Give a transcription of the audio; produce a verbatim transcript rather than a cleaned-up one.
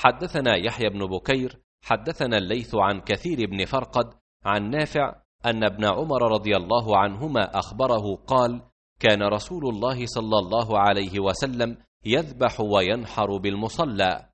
حدثنا يحيى بن بكير حدثنا الليث عن كثير بن فرقد عن نافع أن ابن عمر رضي الله عنهما أخبره قال: كان رسول الله صلى الله عليه وسلم يذبح وينحر بالمصلى،